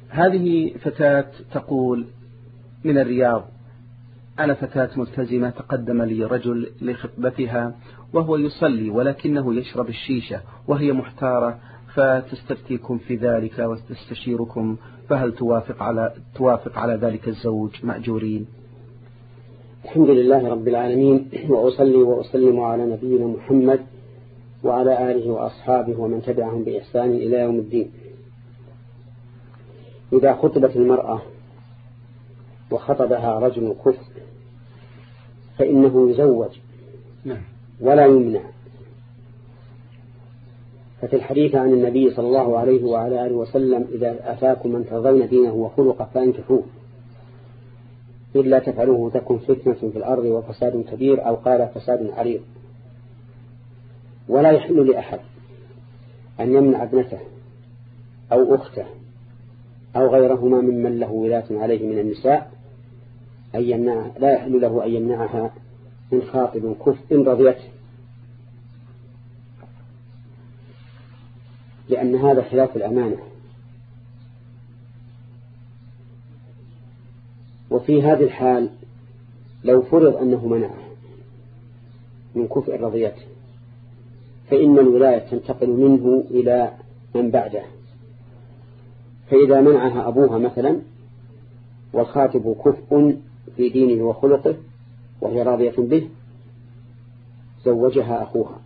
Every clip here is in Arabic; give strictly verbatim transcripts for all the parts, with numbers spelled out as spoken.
هذه فتاة تقول من الرياض: أنا فتاة ملتزمة، تقدم لي رجل لخطبتها وهو يصلي ولكنه يشرب الشيشة وهي محتارة، فتستفتيكم في ذلك وتستشيركم، فهل توافق على توافق على ذلك الزوج مأجورين؟ الحمد لله رب العالمين، وأصلي وأسلم على نبينا محمد وعلى آله وأصحابه ومن تبعهم بإحسان إلى يوم الدين. إذا خطبت المرأة وخطبها رجل كفر فإنه يزوج ولا يمنع. ففي الحديث عن النبي صلى الله عليه وعلى آله وسلم: إذا أتاكم من ترضون دينه وخلقه فانكحوه، إلا تفعلوه تكن فتنة في الأرض وفساد كبير، أو قال فساد عريض. ولا يحل لأحد أن يمنع ابنته أو أخته أو غيرهما ممن له ولاة عليه من النساء أن يمنع، لا يحل له أن يمنعها من خاطب كفء إن رضيته، لأن هذا خلاف الأمانة. وفي هذه الحال لو فرض أنه منعه من كفء رضيته فإن الولاية تنتقل منه إلى من بعده. فإذا منعها أبوها مثلا والخاطب كفء في دينه وخلقه وهي راضية به، زوجها أخوها،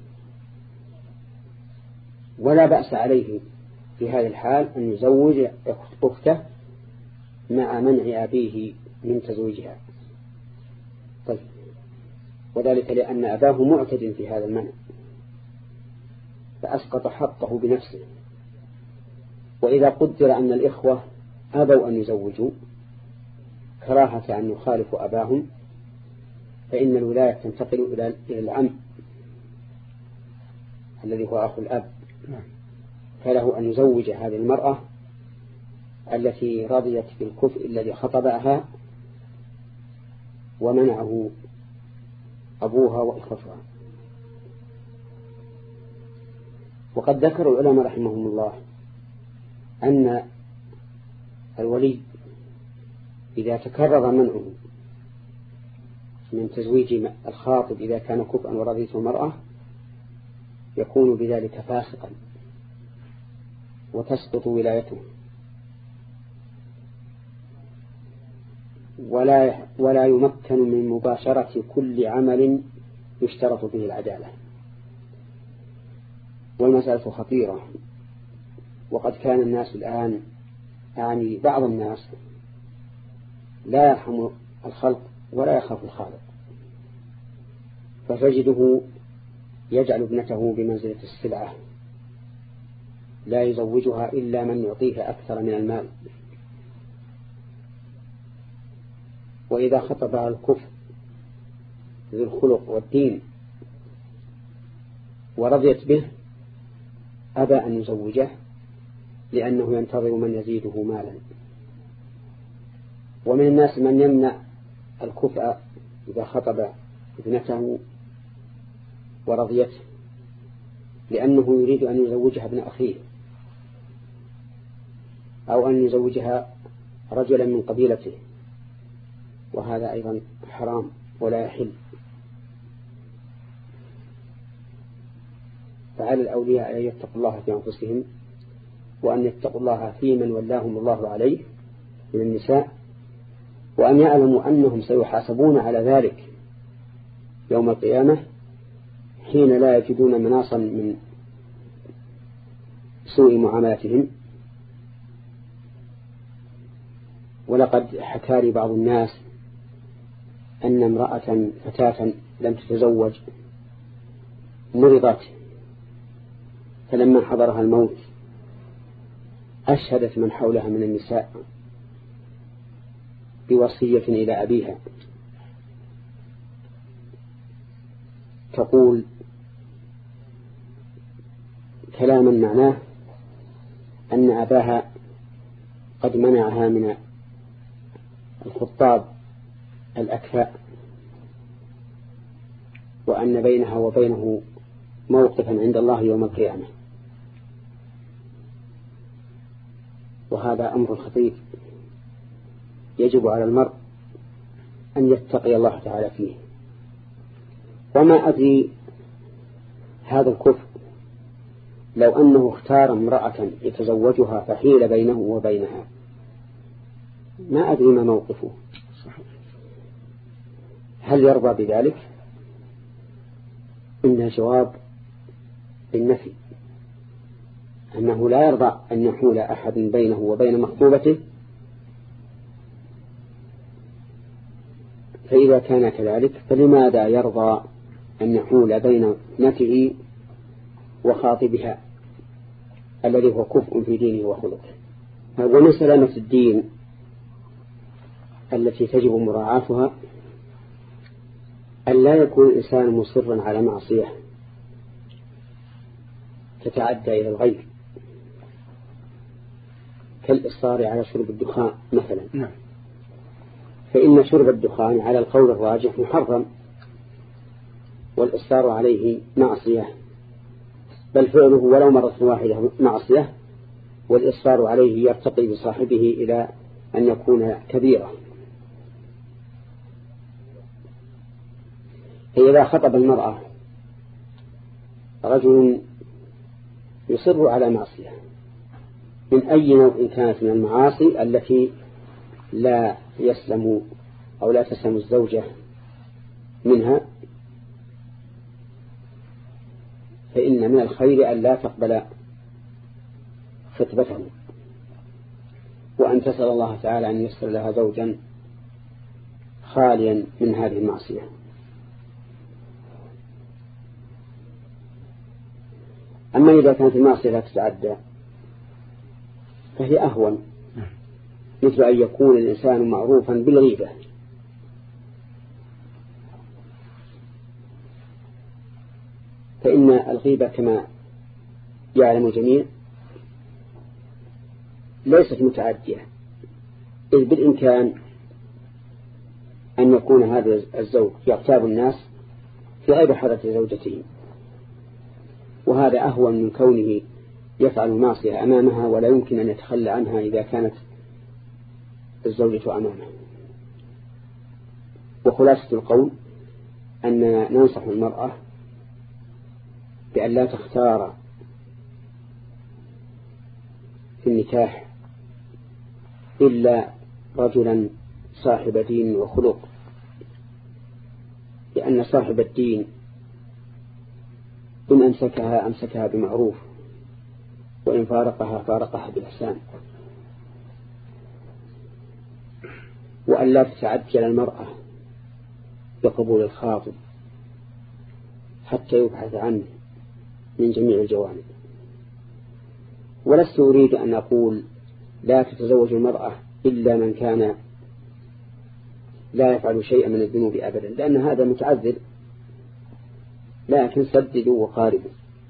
ولا بأس عليه في هذه الحال أن يزوج أخته مع منع أبيه من تزويجها. طيب، وذلك لأن أباه معتد في هذا المنع فأسقط حقه بنفسه. وإذا قدر أن الإخوة أبوا أن يزوجوا كراهة أن يخالفوا أباهم فإن الولاية تنتقل إلى العم الذي هو أخو الأب، فله أن يزوج هذه المرأة التي رضيت بالكفء الذي خطبها ومنعه أبوها وإخوتها. وقد ذكر العلماء رحمهم الله أن الولي إذا تكرر منعه من تزويج الخاطب إذا كان كفءا ورضيته المرأة يكون بذلك فاسقا وتسقط ولايته، ولا ولا يمكن من مباشرة كل عمل يشترط به العدالة. والمسألة خطيرة، وقد كان الناس الآن يعني بعض الناس لا يرحم الخلق ولا يخاف الخالق، فتجده يجعل ابنته بمنزلة السلعة لا يزوجها إلا من يعطيه أكثر من المال. وإذا خطبها الكفر ذو الخلق والدين ورضيت به أبى أن يزوجه لأنه ينتظر من يزيده مالا. ومن الناس من يمنع الكفء إذا خطب ابنته ورضيته لأنه يريد أن يزوجها ابن أخيه أو أن يزوجها رجلا من قبيلته، وهذا أيضا حرام ولا يحل. فعلى الأولياء أن يتقوا الله في أنفسهم وأن يتقوا الله في من ولاهم الله عليه من النساء، وأن يعلموا أنهم سيحاسبون على ذلك يوم القيامة حين لا يجدون مناصا من سوء معاملتهم. ولقد حكى لي بعض الناس أن امرأة فتاة لم تتزوج مرضت، فلما حضرها الموت أشهدت من حولها من النساء بوصية إلى أبيها تقول كلاما معناه أن أباها قد منعها من الخطاب الأكفاء، وأن بينها وبينه موقفا عند الله يوم القيامة. وهذا أمر خطير يجب على المرء أن يتقي الله تعالى فيه. وما أدري هذا الكفر لو أنه اختار امرأة يتزوجها فحيل بينه وبينها، ما أدري ما موقفه، هل يرضى بذلك؟ إن الجواب بالنفي، أنه لا يرضى أن يحول أحد بينه وبين مخطوبته. فإذا كان كذلك فلماذا يرضى أن يحول بين ابنته وخاطبها الذي هو كفء في دينه وخلقه؟ ومن سلامة الدين التي تجب مراعاتها أن لا يكون الإنسان مصرا على معصية تتعدى إلى الغير، كالإصرار على شرب الدخان مثلا. نعم. فإن شرب الدخان على القول الراجح محرم، والإصرار عليه معصية، بل فعله ولو مرة واحدة معصية، والإصرار عليه يرتقي بصاحبه إلى أن يكون كبيرا. فإذا خطب المرأة رجل يصر على معصية من أي نوع كانت من المعاصي التي لا يسلم أو لا تسلم الزوجة منها، فإن من الخير أن لا تقبل خطبته، وأن تسأل الله تعالى أن يسر لها زوجا خاليا من هذه المعصية. أما إذا كانت المعصية لا تتعدى فهي أهون، مثل أن يكون الإنسان معروفا بالغيبة، فإن الغيبة كما يعلم الجميع ليست متعدية، إذ بالإمكان أن يكون هذا الزوج يغتاب الناس في غير حضرة زوجته، وهذا أهون من كونه يفعل معصية أمامها ولا يمكن أن يتخلى عنها إذا كانت الزوجة أمامه. وخلاصة القول أننا ننصح المرأة بأن لا تختار في النكاح إلا رجلا صاحب دين وخلق، لأن صاحب الدين إن أمسكها أمسكها بمعروف، وإن فارقها فارقها بإحسان. وأن لا تتعجل المرأة بقبول الخاطب حتى يبحث عنه من جميع الجوانب. ولست أريد أن أقول لا تتزوج المرأة إلا من كان لا يفعل شيئا من الذنوب أبدا، لأن هذا متعذر، لكن سددوا وقاربوا.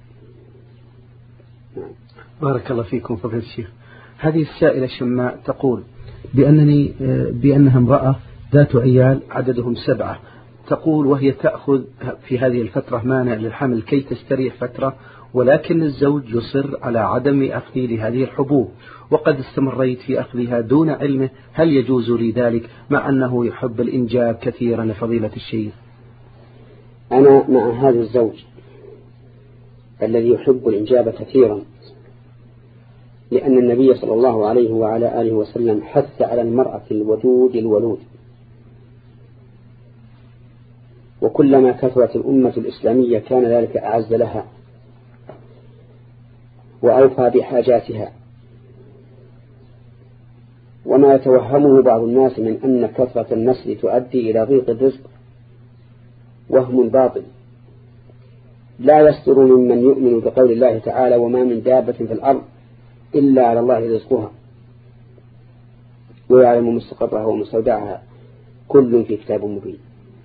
نعم. بارك الله فيكم فضيلة الشيخ. هذه السائلة شماء تقول بأنني بأنها امرأة ذات عيال عددهم سبعة، تقول وهي تأخذ في هذه الفترة مانع للحمل كي تستريح فترة، ولكن الزوج يصر على عدم أخذي لهذه الحبوب، وقد استمريت في أخذها دون علمه، هل يجوز لي ذلك مع أنه يحب الإنجاب كثيرا لفضيلة الشيخ؟ أنا مع هذا الزوج الذي يحب الإنجاب كثيرا، لأن النبي صلى الله عليه وعلى آله وسلم حث على المرأة الودود الولود، وكلما كثرت الأمة الإسلامية كان ذلك أعز لها وأوفى بحاجاتها. وما يتوهمه بعض الناس من أن كثرة النسل تؤدي إلى ضيق الرزق وهم باطل، لا يصدر ممن يؤمن بقول الله تعالى وما من دابة في الأرض إلا على الله رزقها ويعلم مستقرها ومستودعها كل في كتاب مبين.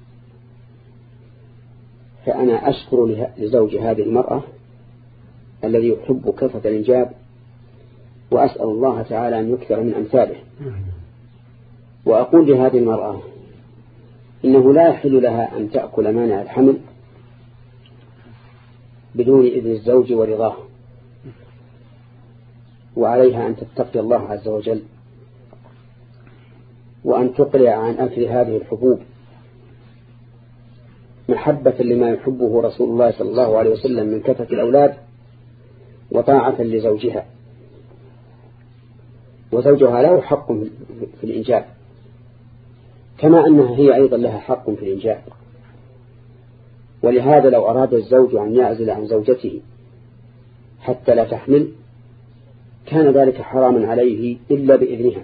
فأنا أشكر لزوج هذه المرأة الذي يحب كثرة الإنجاب، وأسأل الله تعالى أن يكثر من أمثاله. وأقول لهذه المرأة إنه لا يحل لها أن تأكل مانع الحمل بدون إذن الزوج ورضاه، وعليها أن تتقي الله عز وجل وأن تقلع عن أكل هذه الحبوب محبة لما يحبه رسول الله صلى الله عليه وسلم من كثرة الأولاد وطاعة لزوجها. وزوجها له حق في الإنجاب كما أنها هي أيضا لها حق في الإنجاب. ولهذا لو أراد الزوج أن يعزل عن زوجته حتى لا تحمل كان ذلك حراما عليه إلا بإذنها.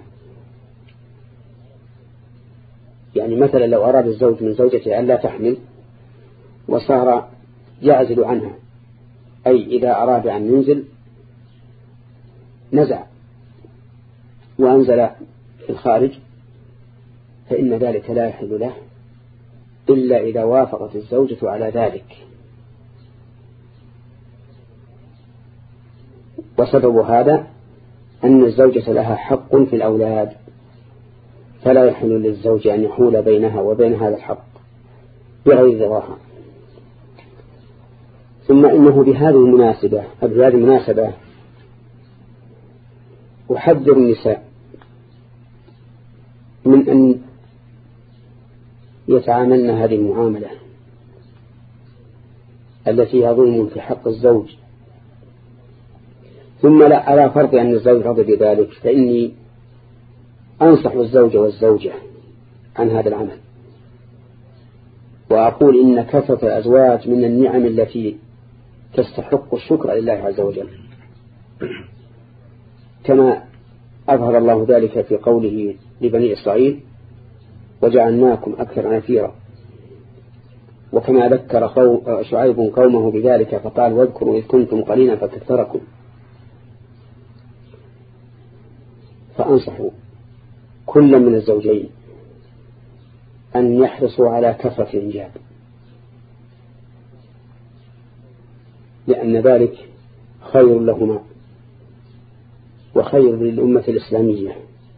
يعني مثلا لو أراد الزوج من زوجته أن لا تحمل وصار يعزل عنها، أي إذا أراد أن ينزل نزع وأنزل في الخارج فإن ذلك لا يحل له إلا إذا وافقت الزوجة على ذلك. وسبب هذا أن الزوجة لها حق في الأولاد فلا يحل للزوج أن يحول بينها وبين هذا الحق بغير رضاها. ثم إنه بهذه المناسبة بهذه المناسبة أحذر النساء من أن يتعاملن هذه المعاملة التي هي ظلم في حق الزوج. ثم لا على فرض أن الزوج رضي بذلك فإني أنصح الزوج والزوجة عن هذا العمل وأقول إن كثرة الأزواج من النعم التي تستحق الشكر لله عز وجل، كما أظهر الله ذلك في قوله لبني إسرائيل وجعلناكم أكثر نفيرا، وكما ذكر شعيب قومه بذلك فقال واذكروا إذ كنتم قليلا فكثركم. فأنصحوا كل من الزوجين أن يحرصوا على كثرة الإنجاب، لأن ذلك خير لهما وخير للأمة الإسلامية،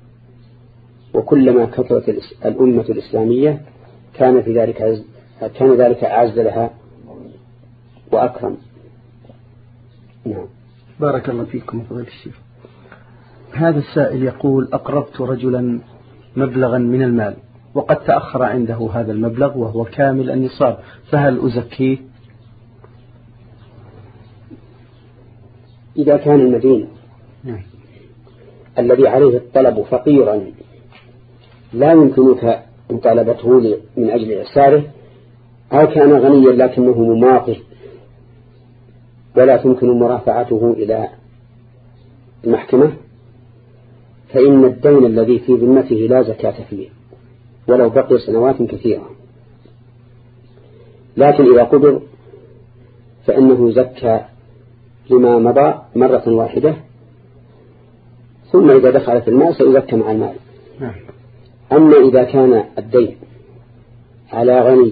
وكلما كثرت الأمة الإسلامية كان في ذلك عز كان ذلك أعز لها وأكرم. نعم. بارك الله فيكم فضيلة الشيخ. هذا السائل يقول أقرضت رجلا مبلغا من المال وقد تأخر عنده هذا المبلغ وهو كامل النصاب، فهل أزكيه؟ إذا كان المدين نعم. الذي عليه الطلب فقيرا لا يمكنك مطالبته من أجل إعساره، أو كان غنيا لكنه مماطل ولا تمكن مرافعته إلى المحكمة، فإن الدين الذي في ذمته لا زكاة فيه ولو بقي سنوات كثيرة. لكن إذا قدر فإنه زكى لما مضى مرة واحدة، ثم إذا دخل في المال سيزكى مع المال. أما إذا كان الدين على غني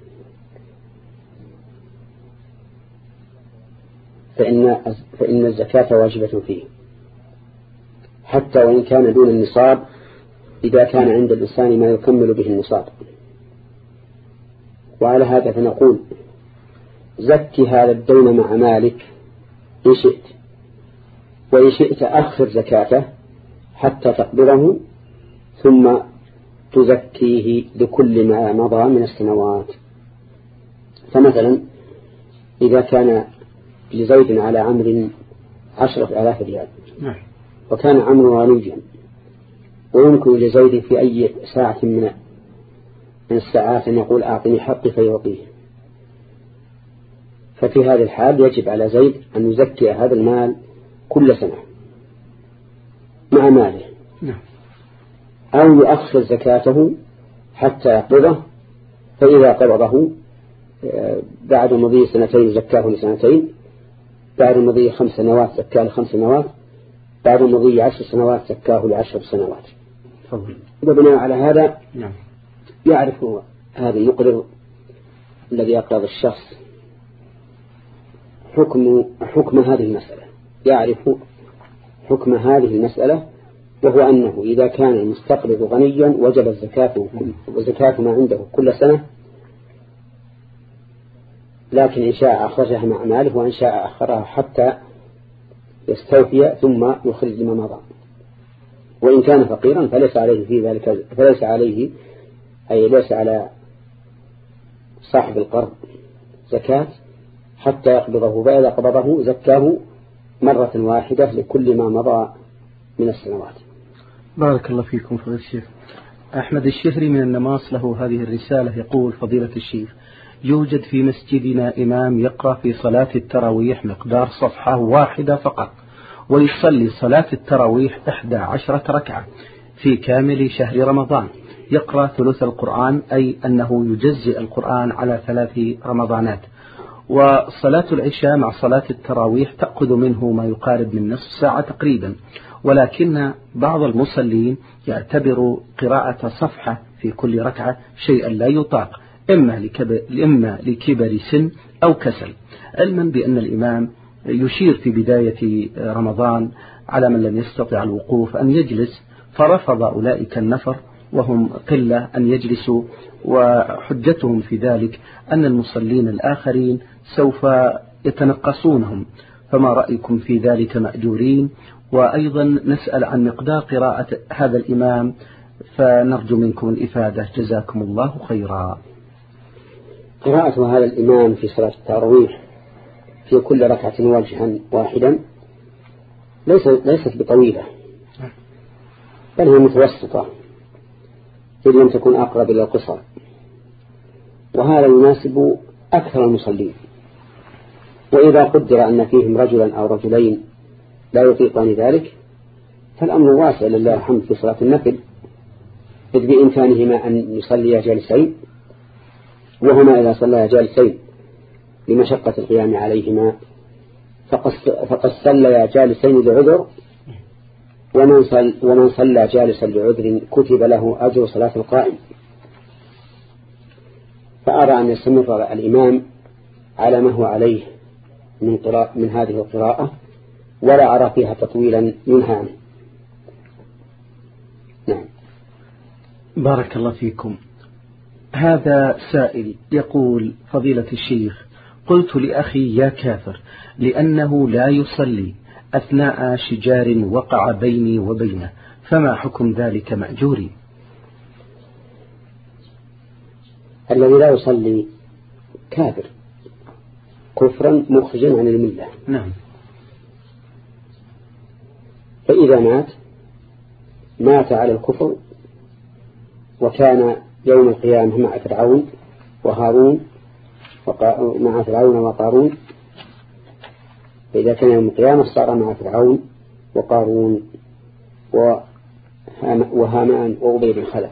فإن, فإن الزكاة واجبة فيه حتى وإن كان دون النصاب، إذا كان عند الإنسان ما يكمل به النصاب. وعلى هذا فنقول زكي هذا الدين مع مالك إن شئت، وإن شئت أخر زكاته حتى تقبضه ثم تزكيه لكل ما مضى من السنوات. فمثلا إذا كان لزيد على عمر عشرة آلاف ريال وكان عمره غنيا ويمكن لزيد في أي ساعة من الساعات أن يقول أعطني حقي فيعطيه، ففي هذا الحال يجب على زيد أن يزكي هذا المال كل سنة مع ماله، أو يؤخر زكاته حتى يقبضه، فإذا قبضه بعد مضي سنتين زكاه لسنتين، بعد مضي خمس سنوات زكاه لخمس سنوات، بعد مضي عشر سنوات زكاه لعشر سنوات. وبناء على هذا يعرف هذا المقرض الذي يقرض الشخص حكم حكم هذه المسألة، يعرف حكم هذه المسألة، وهو أنه إذا كان المستقرض غنيا وجب الزكاة وزكاة ما عنده كل سنة، لكن إن شاء أخرجها مع ماله وإن شاء أخرها حتى يستوفي ثم يخرج لما مضى. وإن كان فقيرا فليس عليه في ذلك، فليس عليه أي ليس على صاحب القرض زكاة حتى يقبضه، فإذا قبضه زكاه مرة واحدة لكل ما مضى من السنوات. بارك الله فيكم فضيلة الشيخ. أحمد الشهري من النماص له هذه الرسالة، يقول: فضيلة الشيخ، يوجد في مسجدنا إمام يقرأ في صلاة التراويح مقدار صفحة واحدة فقط، ويصلي صلاة التراويح إحدى عشرة ركعة في كامل شهر رمضان، يقرأ ثلث القرآن، أي أنه يجزئ القرآن على ثلاث رمضانات. وصلاة العشاء مع صلاة التراويح تأخذ منه ما يقارب من نصف ساعة تقريبا، ولكن بعض المصلين يعتبر قراءة صفحة في كل ركعة شيئا لا يطاق، إما لكبر, إما لكبر سن أو كسل، علما بأن الإمام يشير في بداية رمضان على من لم يستطع الوقوف أن يجلس، فرفض أولئك النفر وهم قلة أن يجلسوا، وحجتهم في ذلك أن المصلين الآخرين سوف يتنقصونهم، فما رأيكم في ذلك مأجورين؟ وأيضا نسأل عن مقدار قراءة هذا الإمام فنرجو منكم الإفادة، جزاكم الله خيرا. قراءة هذا الإمام في صلاة التراويح في كل ركعة وجها واحدا ليست بطويلة، بل هي متوسطة إذ لم تكن أقرب إلى القصر، وهذا يناسب أكثر المصلين. وإذا قدر أن فيهم رجلا أو رجلين لا يطيقان ذلك فالأمر واسع لله الحمد في صلاة النفل، إذ بإمكانهما أن يصليا جالسين، وهما إذا صليا جالسين لمشقة القيام عليهما فقد صليا جالسين لعذر، ومن صلى, ومن صلى جالسا لعذر كتب له أجر صلاة القائم. فأرى أن يستمر الإمام على ما هو عليه من, من هذه القراءة، ولا أرى فيها تطويلا منها عنه. نعم. بارك الله فيكم. هذا سائل يقول: فضيلة الشيخ، قلت لأخي يا كافر لأنه لا يصلي أثناء شجار وقع بيني وبينه، فما حكم ذلك مأجوري؟ الذي لا يصلي كافر كفرا مخرجا عن الملة. نعم. فإذا مات مات على الكفر، وكان يوم القيامة مع فرعون وهارون مع فرعون وقارون، فإذا كان يوم القيامة صار مع فرعون وقارون وهامان وأبي بن خلف.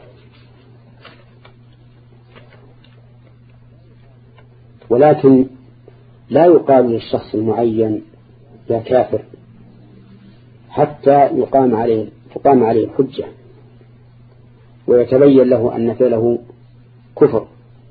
ولكن لا يقال للشخص المعين يا كافر حتى يقام عليه تقام عليه الحجة ويتبين له أن فعله كفر.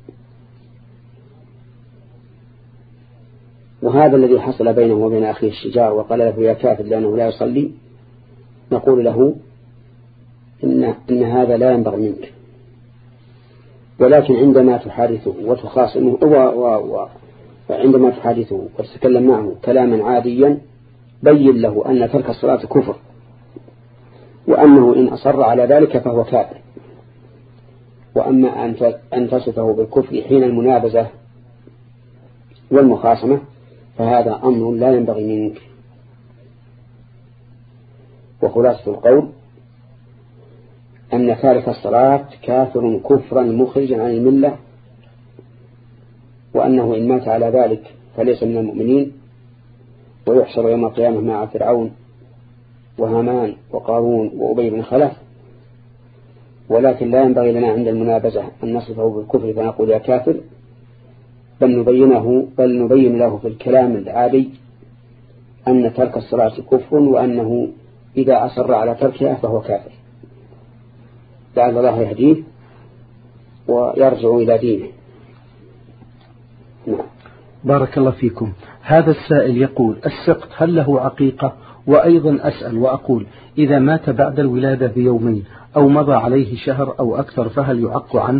وهذا الذي حصل بينه وبين أخيه الشجاع وقال له يا كافر لأنه لا يصلي، نقول له إن, إن هذا لا ينبغي منك، ولكن عندما تحادثه وتخاصمه وعندما تحادثه وتتكلم معه كلاما عاديا بين له أن ترك الصلاة كفر، وأنه إن أصر على ذلك فهو كافر. وأما أن تصفه بالكفر حين المنابزة والمخاصمة فهذا أمر لا ينبغي منك. وخلاصة القول أن تارك الصلاة كافر كفرا مخرجا عن الملة، وأنه إن مات على ذلك فليس من المؤمنين، ويحشر يوم القيامة مع فرعون وهامان وقارون وأبي بن خلف. ولكن لا ينبغي لنا عند المنابزة أن نصفه بالكفر فنقول يا كافر، بل نبينه بل نبين له في الكلام العادي أن ترك الصلاة كفر، وأنه إذا أصر على تركها فهو كافر، لعل الله يهديه ويرجع إلى دينه. نعم. بارك الله فيكم. هذا السائل يقول: السقط هل له عقيقة؟ وأيضا أسأل وأقول: إذا مات بعد الولادة بيومين أو مضى عليه شهر أو أكثر فهل يعق عنه؟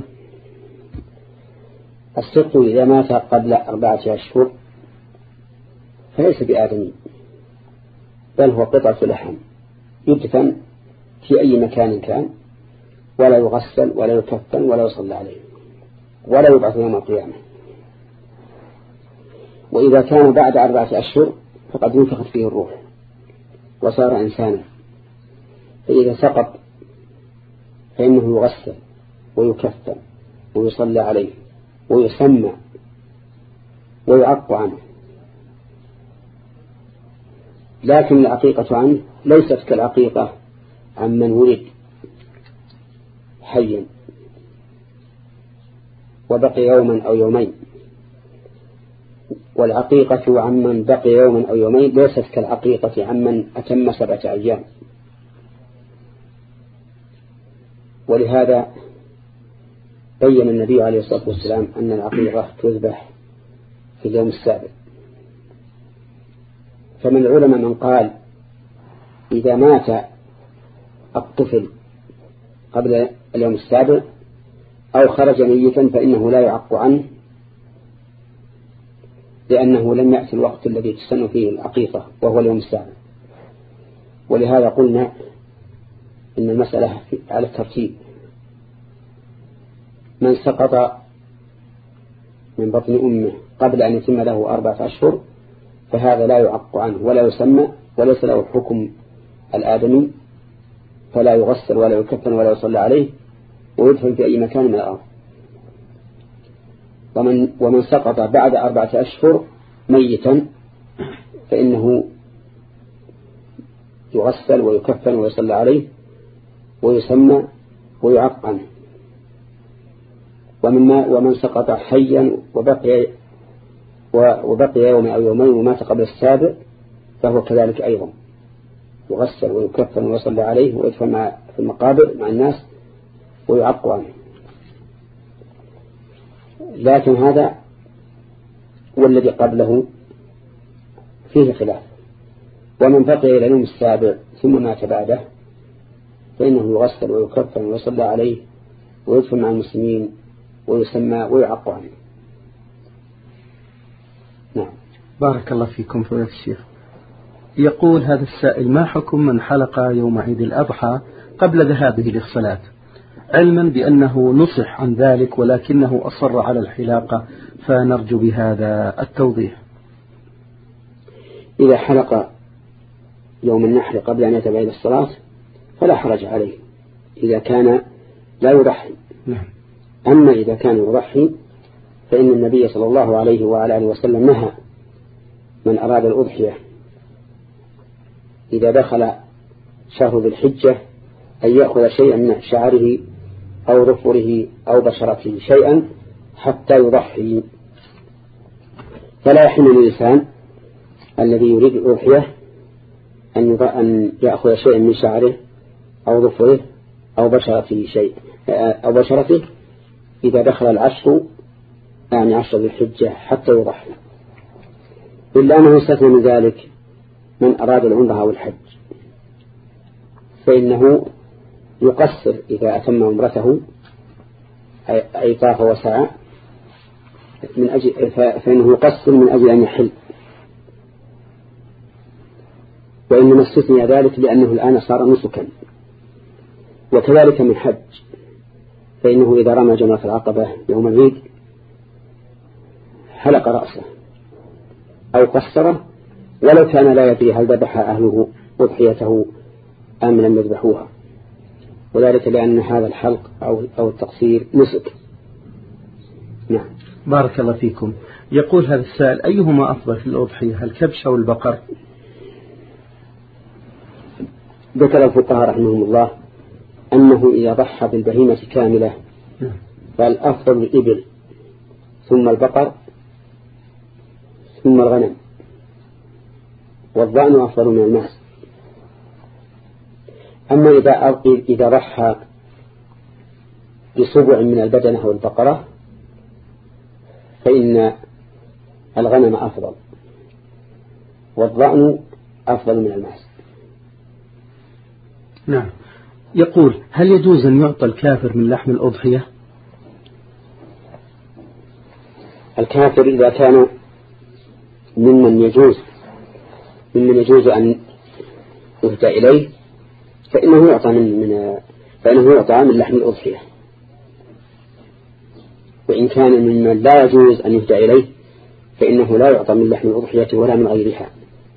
السقط إذا مات قبل أربعة أشهر فليس بآدمي، بل هو قطعة لحم يدفن في أي مكان كان، ولا يغسل ولا يكفن ولا يصلى عليه ولا يبعث يوم القيامة. وإذا كان بعد أربعة أشهر فقد نفخت فيه الروح وصار إنسانا، فإذا سقط فإنه يغسل ويكفن ويصلى عليه ويسمى ويعق عنه. لكن العقيقة عنه ليست كالعقيقة عمن ولد حيا وبقي يوما أو يومين، والعقيقة عمن بقي يوما أو يومين ليست كالعقيقة عمن أتم سبعة أيام. ولهذا بين النبي عليه الصلاة والسلام أن العقيقة تذبح في اليوم السابع. فمن العلماء من قال إذا مات الطفل قبل اليوم السابع أو خرج ميتا فإنه لا يعق عنه، لأنه لم يأتي الوقت الذي تسن فيه العقيقة وهو اليوم السابع. ولهذا قلنا إن المسألة على الترتيب: من سقط من بطن أمه قبل أن يتم له أربعة أشهر فهذا لا يعق عنه ولا يسمى وليس له حكم الآدمي، فلا يغسل ولا يكفن ولا يصلى عليه ويدفن في أي مكان من الأرض. ومن, ومن سقط بعد أربعة أشهر ميتا فإنه يغسل ويكفن ويصلى عليه ويسمى ويعق عنه. ومن, ومن سقط حيا وبقي, وبقي يوم أو يومين ومات قبل السابع فهو كذلك أيضا يغسل ويكفن ويصلى عليه ويدفن في المقابر مع الناس ويعق عنه. لكن هذا والذي قبله فيه خلاف. ومن بقي إلى اليوم السابع ثم مات بعده فإنه يغسل ويكفن ويصلى عليه ويدفن مع المسلمين ويسمى ويعق عنه. نعم. بارك الله فيكم فضيلة الشيخ. يقول هذا السائل: ما حكم من حلق يوم عيد الأضحى قبل ذهابه للصلاة، علما بأنه نصح عن ذلك ولكنه أصر على الحلاقة، فنرجو بهذا التوضيح. إذا حلق يوم النحر قبل أن يذهب إلى الصلاة فلا حرج عليه إذا كان لا يضحي. نعم. أما إذا كان يضحي فإن النبي صلى الله عليه وعلى آله وسلم نهى من أراد الأضحية إذا دخل شهر ذي الحجة أن يأخذ شيئا من شعره أو ظفره أو بشرته شيئا حتى يضحي. فلا يحل للإنسان الذي يريد الأضحية أن يأخذ شيئا من شعره أو ظفره أو بشرته شيء أو بشرته إذا دخل العشر يعني عشر ذي الحجة حتى يضحي، إلا أنه يستثنى من ذلك من أراد العمرة أو الحج، فإنه يقصر إذا أتم عمرته أي طاف وسعى من أجل فإنه يقصر من أجل أن يحل. وإنما استثنى ذلك لأنه الآن صار نسكا. وكذلك من حج، فإنه إذا رمى جمرة العقبة يوم العيد حلق رأسه أو قصره ولو كان لا يدري هل ذبح أهله أضحيته أم لم يذبحوها، وذلك لأن هذا الحلق أو أو التقصير نسك. نعم. بارك الله فيكم. يقول هذا السائل: أيهما أفضل في الأضحية، الكبش أو البقر؟ ذكر الفقهاء رحمهم الله أنه إذا ضحى بالبهيمة كاملة فالأفضل الإبل ثم البقر ثم الغنم، والضأن أفضل من المعز. أما إذا إذا ضحى بسبع من البدنة أو البقرة فإن الغنم أفضل والضأن أفضل من المعز. نعم. يقول: هل يجوز أن يعطى الكافر من لحم الأضحية؟ الكافر إذا كان ممن يجوز ممن يجوز أن يهدى إليه فإنه يعطى من, من فإنه يعطى من لحم الأضحية. وإن كان ممن لا يجوز أن يهدى إليه فإنه لا يعطى من لحم الأضحية ولا من غيرها.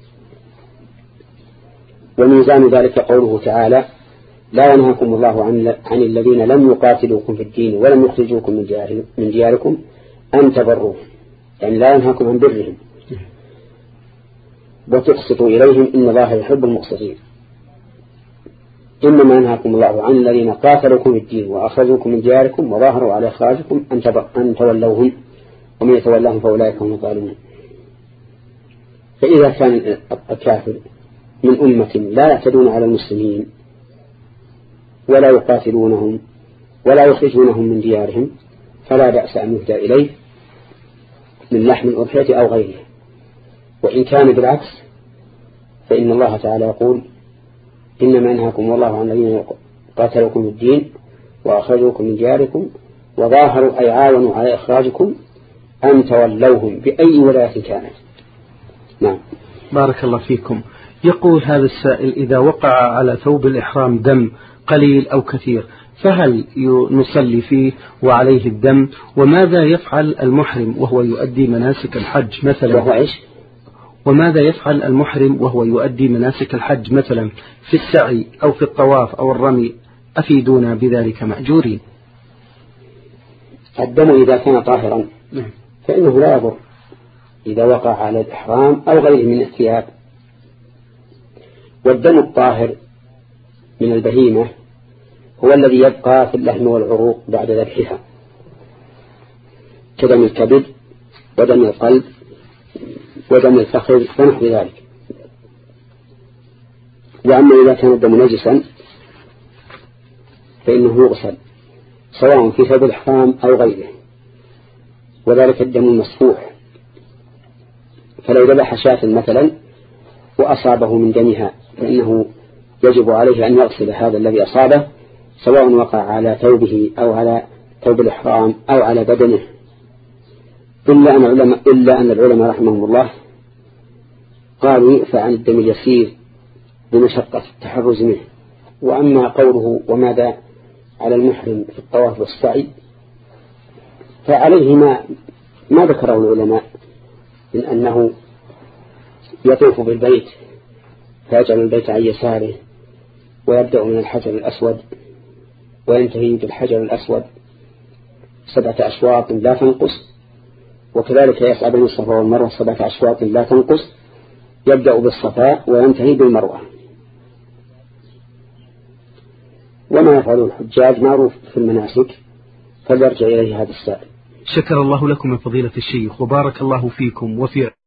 وميزان ذلك قوله تعالى: لا ينهاكم الله عن, عن الذين لم يقاتلوكم في الدين ولم يخرجوكم من, ديار من دياركم أن تبروهم، يعني لا ينهاكم عن برهم وتقسطوا إليهم إن الله يحب المقسطين. إنما ينهاكم الله عن الذين قاتلوكم في الدين وأخرجوكم من دياركم وظاهروا على إخراجكم أن تولوهم ومن يتولاهم فأولئك هم الظالمون. فإذا كان الكافر من أمة لا يعتدون على المسلمين ولا يقاتلونهم ولا يخرجونهم من ديارهم فلا بأس أن يهدى إليه من لحم الأضحية أو غيره. وإن كان بالعكس فإن الله تعالى يقول: إنما ينهاكم الله عن الذين قاتلوكم الدين وأخرجوكم من دياركم وظاهروا أي عاونوا على إخراجكم أن تولوهم بأي ولاية كانت. نعم. بارك الله فيكم. يقول هذا السائل: إذا وقع على ثوب الإحرام دم قليل أو كثير فهل نصلي فيه وعليه الدم؟ وماذا يفعل المحرم وهو يؤدي مناسك الحج مثلا؟ وهو إيش؟ وماذا يفعل المحرم وهو يؤدي مناسك الحج مثلا في السعي أو في الطواف أو الرمي؟ أفيدونا بذلك مأجورين. الدم إذا كان طاهرا فإنه لا يضر إذا وقع على الإحرام أو غيره من الثياب. والدم الطاهر من البهيمة هو الذي يبقى في اللحم والعروق بعد ذبحها كدم الكبد ودم القلب ودم الفخذ ونحو ذلك. وأما إذا كان الدم نجسا فإنه يغسل سواء في ثوب الإحرام أو غيره، وذلك الدم المسفوح. فلو ذبح شاة مثلا وأصابه من دمها فإنه يجب عليه أن يغسل هذا الذي أصابه سواء وقع على ثوبه أو على ثوب الإحرام أو على بدنه، إلا أن العلماء, إلا أن العلماء رحمهم الله قالوا يؤفى عن الدم اليسير بمشقة التحرز منه. وأما قوله وماذا على المحرم في الطواف والسعي فعليه ما, ما ذكره العلماء من أنه يطوف بالبيت فيجعل البيت عن يساره ويبدأ من الحجر الأسود وينتهي بالحجر الأسود سبعة أشواط لا تنقص، وكذلك يسعى بين الصفا والمروة سبعة أشواط لا تنقص، يبدأ بالصفاء وينتهي بالمروة. وما يفعله الحجاج معروف في المناسك فليرجع إليه هذا السائل. شكر الله لكم من فضيلة الشيخ وبارك الله فيكم وفي